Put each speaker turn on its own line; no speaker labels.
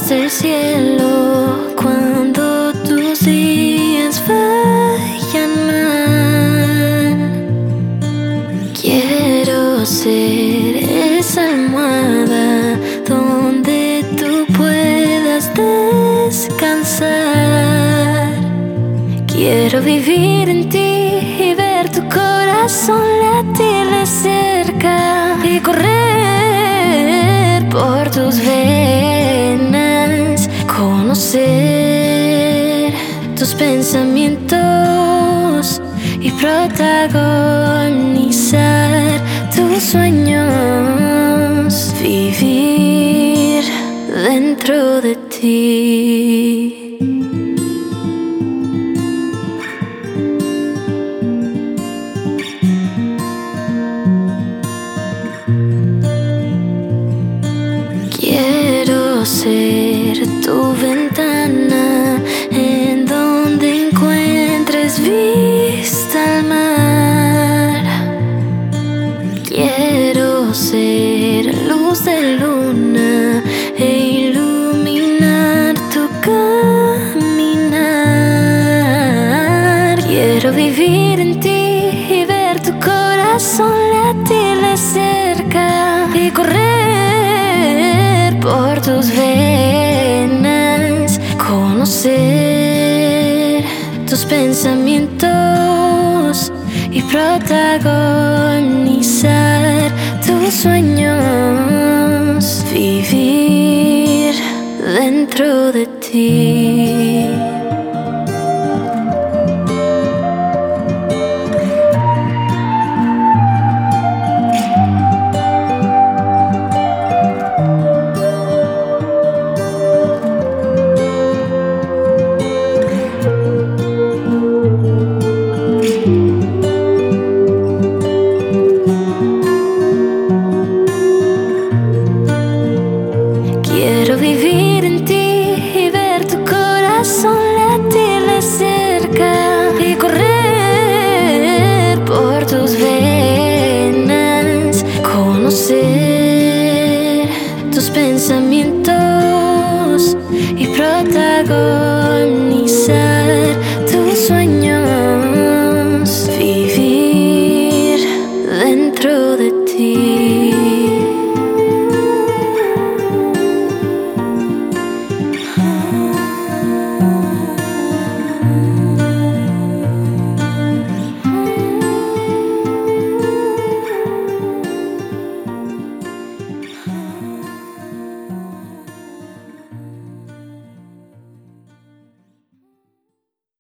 hasta el cielo cuando tus días vayan mal. Quiero ser esa almohada donde tú puedas descansar. Quiero vivir en ti y ver tu corazón latir de cerca y correr por tus venas, conocer tus pensamientos y protagonizar tus sueños, vivir dentro de ti. Quiero ser tu ventana en donde encuentres vista al mar. Quiero ser luz de luna e iluminar tu caminar. Quiero vivir en ti y ver tu corazón latir de cerca y correr por tus venas, conocer tus pensamientos y protagonizar tus sueños, vivir dentro de ti. Quiero vivir en ti y ver tu corazón latir de cerca y correr por tus venas, conocer tus pensamientos y protagonizar